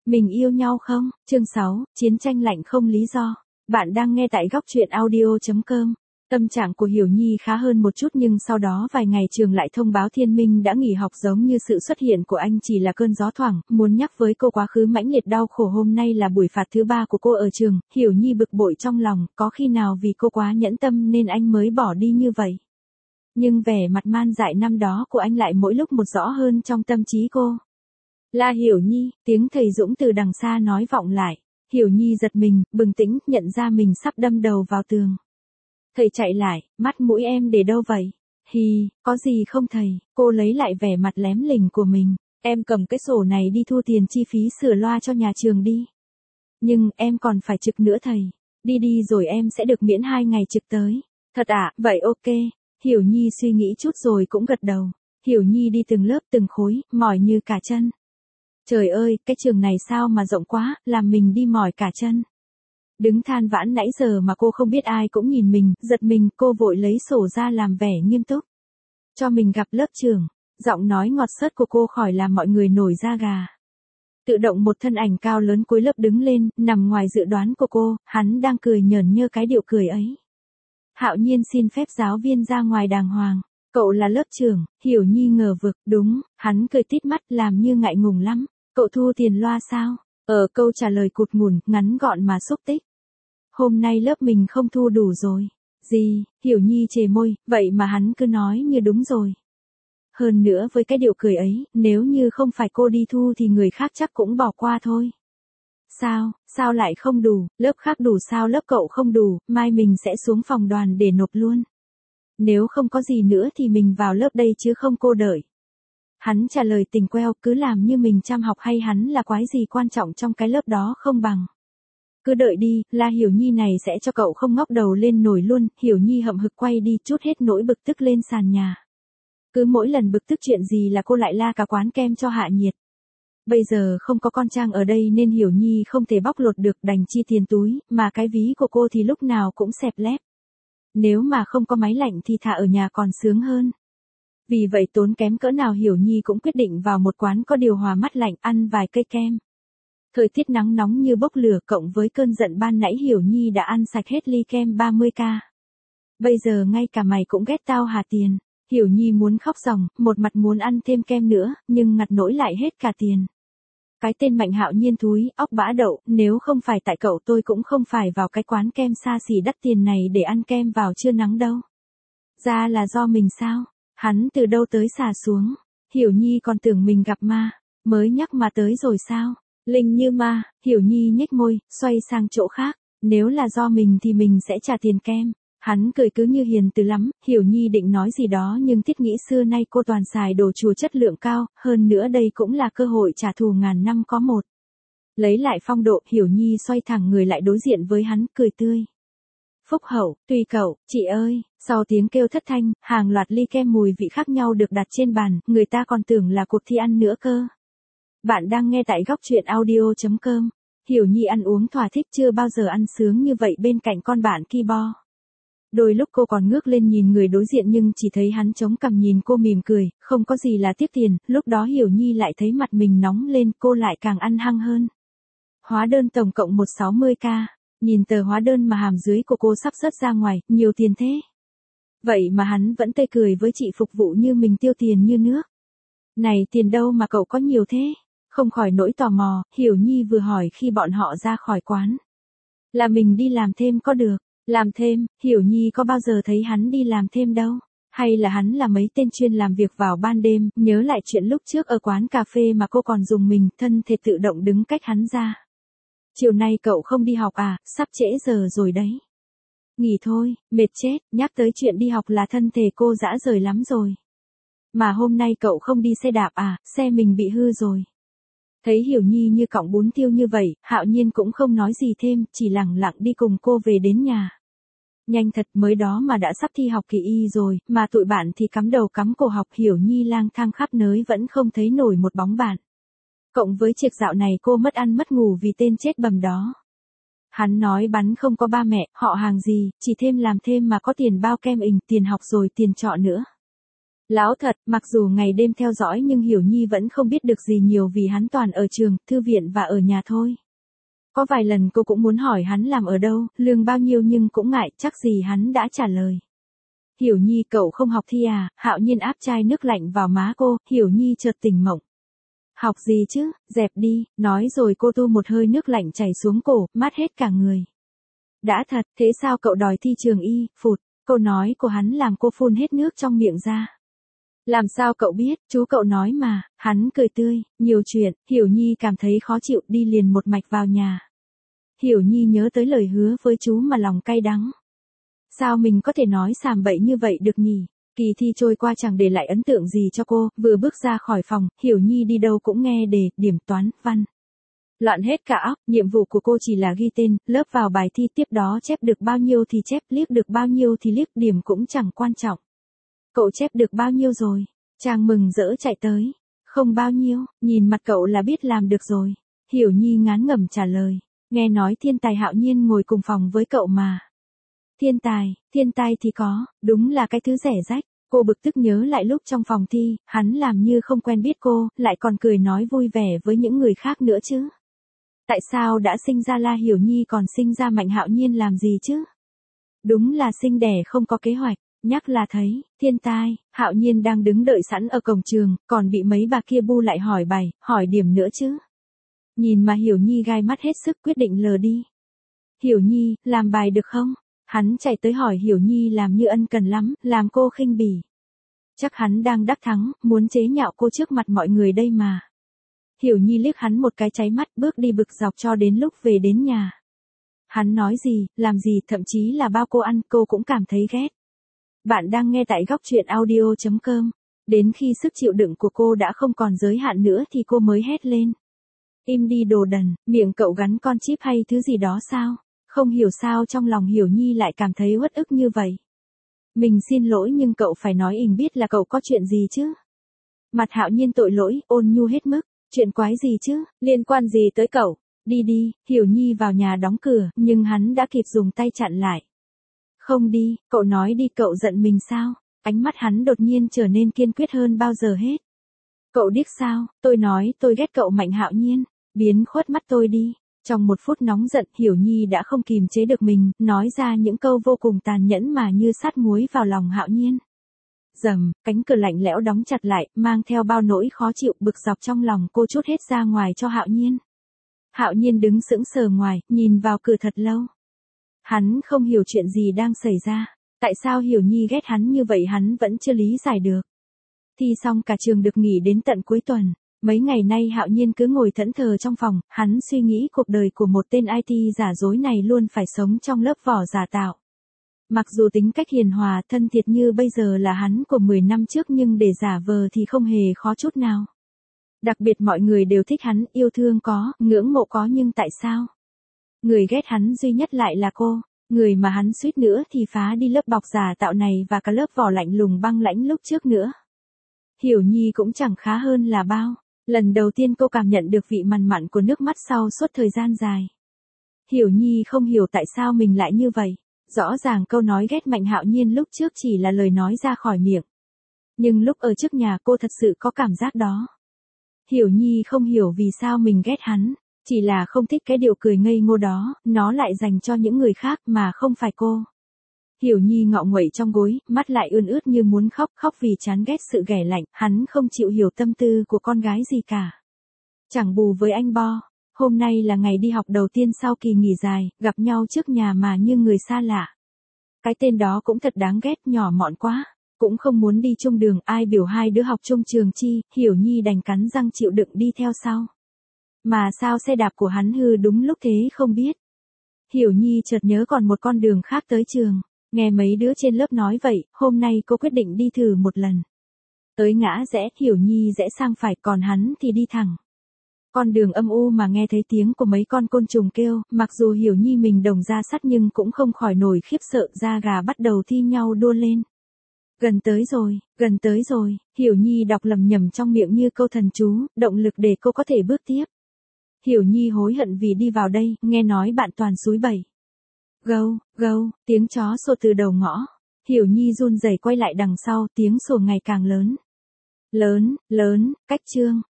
Mình yêu nhau không? Chương 6, chiến tranh lạnh không lý do. Bạn đang nghe tại góc truyện audio.com. Tâm trạng của Hiểu Nhi khá hơn một chút nhưng sau đó vài ngày trường lại thông báo Thiên Minh đã nghỉ học, giống như sự xuất hiện của anh chỉ là cơn gió thoảng, muốn nhắc với cô quá khứ mãnh liệt đau khổ hôm nay là buổi phạt thứ 3 của cô ở trường. Hiểu Nhi bực bội trong lòng, có khi nào vì cô quá nhẫn tâm nên anh mới bỏ đi như vậy. Nhưng vẻ mặt man dại năm đó của anh lại mỗi lúc một rõ hơn trong tâm trí cô. Là Hiểu Nhi, tiếng thầy Dũng từ đằng xa nói vọng lại. Hiểu Nhi giật mình, bừng tỉnh, nhận ra mình sắp đâm đầu vào tường. Thầy chạy lại, mắt mũi em để đâu vậy? Hi, có gì không thầy? Cô lấy lại vẻ mặt lém lỉnh của mình. Em cầm cái sổ này đi thu tiền chi phí sửa loa cho nhà trường đi. Nhưng em còn phải trực nữa thầy. Đi đi rồi em sẽ được miễn 2 ngày trực tới. Thật ạ, vậy ok. Hiểu Nhi suy nghĩ chút rồi cũng gật đầu. Hiểu Nhi đi từng lớp từng khối, mỏi như cả chân. Trời ơi, cái trường này sao mà rộng quá, làm mình đi mỏi cả chân. Đứng than vãn nãy giờ mà cô không biết ai cũng nhìn mình, giật mình, cô vội lấy sổ ra làm vẻ nghiêm túc. Cho mình gặp lớp trưởng, giọng nói ngọt xớt của cô khỏi làm mọi người nổi da gà. Tự động một thân ảnh cao lớn cuối lớp đứng lên, nằm ngoài dự đoán của cô, hắn đang cười nhởn nhơ cái điệu cười ấy. Hạo Nhiên xin phép giáo viên ra ngoài đàng hoàng. Cậu là lớp trưởng, Hiểu Nhi ngờ vực, đúng, hắn cười tít mắt làm như ngại ngùng lắm. Cậu thu tiền loa sao? Câu trả lời cụt ngủn, ngắn gọn mà xúc tích. Hôm nay lớp mình không thu đủ rồi. Gì? Hiểu Nhi chề môi, vậy mà hắn cứ nói như đúng rồi. Hơn nữa với cái điệu cười ấy, nếu như không phải cô đi thu thì người khác chắc cũng bỏ qua thôi. Sao lại không đủ, lớp khác đủ sao lớp cậu không đủ, mai mình sẽ xuống phòng đoàn để nộp luôn. Nếu không có gì nữa thì mình vào lớp đây chứ không cô đợi. Hắn trả lời tình queo, cứ làm như mình chăm học hay hắn là quái gì quan trọng trong cái lớp đó không bằng. Cứ đợi đi, La Hiểu Nhi này sẽ cho cậu không ngóc đầu lên nổi luôn. Hiểu Nhi hậm hực quay đi, trút hết nỗi bực tức lên sàn nhà. Cứ mỗi lần bực tức chuyện gì là cô lại la cả quán kem cho hạ nhiệt. Bây giờ không có con Trang ở đây nên Hiểu Nhi không thể bóc lột được, đành chi tiền túi, mà cái ví của cô thì lúc nào cũng xẹp lép. Nếu mà không có máy lạnh thì thà ở nhà còn sướng hơn. Vì vậy tốn kém cỡ nào Hiểu Nhi cũng quyết định vào một quán có điều hòa mát lạnh ăn vài cây kem. Thời tiết nắng nóng như bốc lửa cộng với cơn giận ban nãy Hiểu Nhi đã ăn sạch hết ly kem 30k. Bây giờ ngay cả mày cũng ghét tao hả tiền. Hiểu Nhi muốn khóc ròng, một mặt muốn ăn thêm kem nữa, nhưng ngặt nỗi lại hết cả tiền. Cái tên Mạnh Hạo Nhiên thúi, óc bã đậu, nếu không phải tại cậu tôi cũng không phải vào cái quán kem xa xỉ đắt tiền này để ăn kem vào trưa nắng đâu. Ra là do mình sao? Hắn từ đâu tới xả xuống? Hiểu Nhi còn tưởng mình gặp ma, mới nhắc mà tới rồi sao? Linh như ma, Hiểu Nhi nhếch môi, xoay sang chỗ khác. Nếu là do mình thì mình sẽ trả tiền kem. Hắn cười cứ như hiền từ lắm. Hiểu Nhi định nói gì đó nhưng thiết nghĩ xưa nay cô toàn xài đồ chùa chất lượng cao, hơn nữa đây cũng là cơ hội trả thù ngàn năm có một. Lấy lại phong độ, Hiểu Nhi xoay thẳng người lại đối diện với hắn, cười tươi. Phúc hậu, tùy cậu, chị ơi. Sau tiếng kêu thất thanh, hàng loạt ly kem mùi vị khác nhau được đặt trên bàn, người ta còn tưởng là cuộc thi ăn nữa cơ. Bạn đang nghe tại góc truyện audio.com. Hiểu Nhi ăn uống thỏa thích, chưa bao giờ ăn sướng như vậy bên cạnh con bạn Kibo. Đôi lúc cô còn ngước lên nhìn người đối diện nhưng chỉ thấy hắn chống cằm nhìn cô mỉm cười, không có gì là tiếc tiền. Lúc đó Hiểu Nhi lại thấy mặt mình nóng lên, cô lại càng ăn hăng hơn. Hóa đơn tổng cộng 160k. Nhìn tờ hóa đơn mà hàm dưới của cô sắp rớt ra ngoài, nhiều tiền thế. Vậy mà hắn vẫn tươi cười với chị phục vụ như mình tiêu tiền như nước. Này tiền đâu mà cậu có nhiều thế? Không khỏi nỗi tò mò, Hiểu Nhi vừa hỏi khi bọn họ ra khỏi quán. Là mình đi làm thêm có được? Làm thêm, Hiểu Nhi có bao giờ thấy hắn đi làm thêm đâu. Hay là hắn là mấy tên chuyên làm việc vào ban đêm, nhớ lại chuyện lúc trước ở quán cà phê mà cô còn dùng mình, thân thể tự động đứng cách hắn ra. Chiều nay cậu không đi học à, sắp trễ giờ rồi đấy. Nghỉ thôi, mệt chết, nhắc tới chuyện đi học là thân thể cô rã rời lắm rồi. Mà hôm nay cậu không đi xe đạp à, xe mình bị hư rồi. Thấy Hiểu Nhi như cọng bún tiêu như vậy, Hạo Nhiên cũng không nói gì thêm, chỉ lẳng lặng đi cùng cô về đến nhà. Nhanh thật, mới đó mà đã sắp thi học kỳ y rồi, mà tụi bạn thì cắm đầu cắm cổ học. Hiểu Nhi lang thang khắp nơi vẫn không thấy nổi một bóng bạn. Cộng với việc dạo này cô mất ăn mất ngủ vì tên chết bầm đó. Hắn nói bắn không có ba mẹ, họ hàng gì, chỉ thêm làm thêm mà có tiền bao kem ình, tiền học rồi tiền trọ nữa. Láo thật, mặc dù ngày đêm theo dõi nhưng Hiểu Nhi vẫn không biết được gì nhiều vì hắn toàn ở trường, thư viện và ở nhà thôi. Có vài lần cô cũng muốn hỏi hắn làm ở đâu, lương bao nhiêu nhưng cũng ngại, chắc gì hắn đã trả lời. Hiểu Nhi, cậu không học thi à? Hạo Nhiên áp chai nước lạnh vào má cô, Hiểu Nhi chợt tỉnh mộng. Học gì chứ, dẹp đi, nói rồi cô tu một hơi nước lạnh chảy xuống cổ, mát hết cả người. Đã thật, thế sao cậu đòi thi trường y, phụt, câu nói của hắn làm cô phun hết nước trong miệng ra. Làm sao cậu biết, chú cậu nói mà, hắn cười tươi, nhiều chuyện, Hiểu Nhi cảm thấy khó chịu đi liền một mạch vào nhà. Hiểu Nhi nhớ tới lời hứa với chú mà lòng cay đắng. Sao mình có thể nói sàm bậy như vậy được nhỉ? Kỳ thi trôi qua chẳng để lại ấn tượng gì cho cô, vừa bước ra khỏi phòng, Hiểu Nhi đi đâu cũng nghe đề, điểm toán, văn. Loạn hết cả óc, nhiệm vụ của cô chỉ là ghi tên, lớp vào bài thi tiếp đó chép được bao nhiêu thì chép, liếc được bao nhiêu thì liếc, điểm cũng chẳng quan trọng. Cậu chép được bao nhiêu rồi? Trang mừng rỡ chạy tới. Không bao nhiêu, nhìn mặt cậu là biết làm được rồi. Hiểu Nhi ngán ngẩm trả lời. Nghe nói thiên tài Hạo Nhiên ngồi cùng phòng với cậu mà. Thiên tài thì có, đúng là cái thứ rẻ rách. Cô bực tức nhớ lại lúc trong phòng thi, hắn làm như không quen biết cô, lại còn cười nói vui vẻ với những người khác nữa chứ. Tại sao đã sinh ra La Hiểu Nhi còn sinh ra Mạnh Hạo Nhiên làm gì chứ? Đúng là sinh đẻ không có kế hoạch. Nhắc là thấy, thiên tai, Hạo Nhiên đang đứng đợi sẵn ở cổng trường, còn bị mấy bà kia bu lại hỏi bài, hỏi điểm nữa chứ. Nhìn mà Hiểu Nhi gai mắt hết sức quyết định lờ đi. Hiểu Nhi, làm bài được không? Hắn chạy tới hỏi Hiểu Nhi làm như ân cần lắm, làm cô khinh bỉ. Chắc hắn đang đắc thắng, muốn chế nhạo cô trước mặt mọi người đây mà. Hiểu Nhi liếc hắn một cái cháy mắt, bước đi bực dọc cho đến lúc về đến nhà. Hắn nói gì, làm gì, thậm chí là bao cô ăn, cô cũng cảm thấy ghét. Bạn đang nghe tại góc truyện audio.com. Đến khi sức chịu đựng của cô đã không còn giới hạn nữa thì cô mới hét lên. Im đi đồ đần, miệng cậu gắn con chip hay thứ gì đó sao? Không hiểu sao trong lòng Hiểu Nhi lại cảm thấy uất ức như vậy. Mình xin lỗi nhưng cậu phải nói ình biết là cậu có chuyện gì chứ? Mặt Hạo Nhiên tội lỗi, ôn nhu hết mức. Chuyện quái gì chứ, liên quan gì tới cậu? Đi đi, Hiểu Nhi vào nhà đóng cửa, nhưng hắn đã kịp dùng tay chặn lại. Không đi, cậu nói đi, cậu giận mình sao? Ánh mắt hắn đột nhiên trở nên kiên quyết hơn bao giờ hết. Cậu điếc sao, tôi nói tôi ghét cậu Mạnh Hạo Nhiên, biến khuất mắt tôi đi. Trong một phút nóng giận, Hiểu Nhi đã không kìm chế được mình, nói ra những câu vô cùng tàn nhẫn mà như sát muối vào lòng Hạo Nhiên. Rầm, cánh cửa lạnh lẽo đóng chặt lại, mang theo bao nỗi khó chịu bực dọc trong lòng cô trút hết ra ngoài cho Hạo Nhiên. Hạo Nhiên đứng sững sờ ngoài, nhìn vào cửa thật lâu. Hắn không hiểu chuyện gì đang xảy ra. Tại sao Hiểu Nhi ghét hắn như vậy hắn vẫn chưa lý giải được. Thi xong cả trường được nghỉ đến tận cuối tuần. Mấy ngày nay Hạo Nhiên cứ ngồi thẫn thờ trong phòng, hắn suy nghĩ cuộc đời của một tên IT giả dối này luôn phải sống trong lớp vỏ giả tạo. Mặc dù tính cách hiền hòa, thân thiệt như bây giờ là hắn của 10 năm trước nhưng để giả vờ thì không hề khó chút nào. Đặc biệt mọi người đều thích hắn, yêu thương có, ngưỡng mộ có nhưng tại sao? Người ghét hắn duy nhất lại là cô, người mà hắn suýt nữa thì phá đi lớp bọc giả tạo này và cả lớp vỏ lạnh lùng băng lãnh lúc trước nữa. Hiểu Nhi cũng chẳng khá hơn là bao. Lần đầu tiên cô cảm nhận được vị mặn mặn của nước mắt sau suốt thời gian dài. Hiểu Nhi không hiểu tại sao mình lại như vậy. Rõ ràng câu nói ghét Mạnh Hạo Nhiên lúc trước chỉ là lời nói ra khỏi miệng. Nhưng lúc ở trước nhà cô thật sự có cảm giác đó. Hiểu Nhi không hiểu vì sao mình ghét hắn. Chỉ là không thích cái điệu cười ngây ngô đó, nó lại dành cho những người khác mà không phải cô. Hiểu Nhi ngọ nguậy trong gối, mắt lại ươn ướt như muốn khóc, khóc vì chán ghét sự ghẻ lạnh, hắn không chịu hiểu tâm tư của con gái gì cả. Chẳng bù với anh Bo, hôm nay là ngày đi học đầu tiên sau kỳ nghỉ dài, gặp nhau trước nhà mà như người xa lạ. Cái tên đó cũng thật đáng ghét, nhỏ mọn quá, cũng không muốn đi chung đường, ai biểu hai đứa học chung trường chi, Hiểu Nhi đành cắn răng chịu đựng đi theo sau. Mà sao xe đạp của hắn hư đúng lúc thế không biết. Hiểu Nhi chợt nhớ còn một con đường khác tới trường. Nghe mấy đứa trên lớp nói vậy, hôm nay cô quyết định đi thử một lần. Tới ngã rẽ, Hiểu Nhi rẽ sang phải, còn hắn thì đi thẳng. Con đường âm u mà nghe thấy tiếng của mấy con côn trùng kêu, mặc dù Hiểu Nhi mình đồng da sắt nhưng cũng không khỏi nổi khiếp sợ, da gà bắt đầu thi nhau đua lên. Gần tới rồi, Hiểu Nhi đọc lầm nhầm trong miệng như câu thần chú, động lực để cô có thể bước tiếp. Hiểu Nhi hối hận vì đi vào đây, nghe nói bạn toàn xúi bẩy. Gâu, gâu, tiếng chó sủa từ đầu ngõ. Hiểu Nhi run rẩy quay lại đằng sau, tiếng sủa ngày càng lớn. Lớn, cách Trương,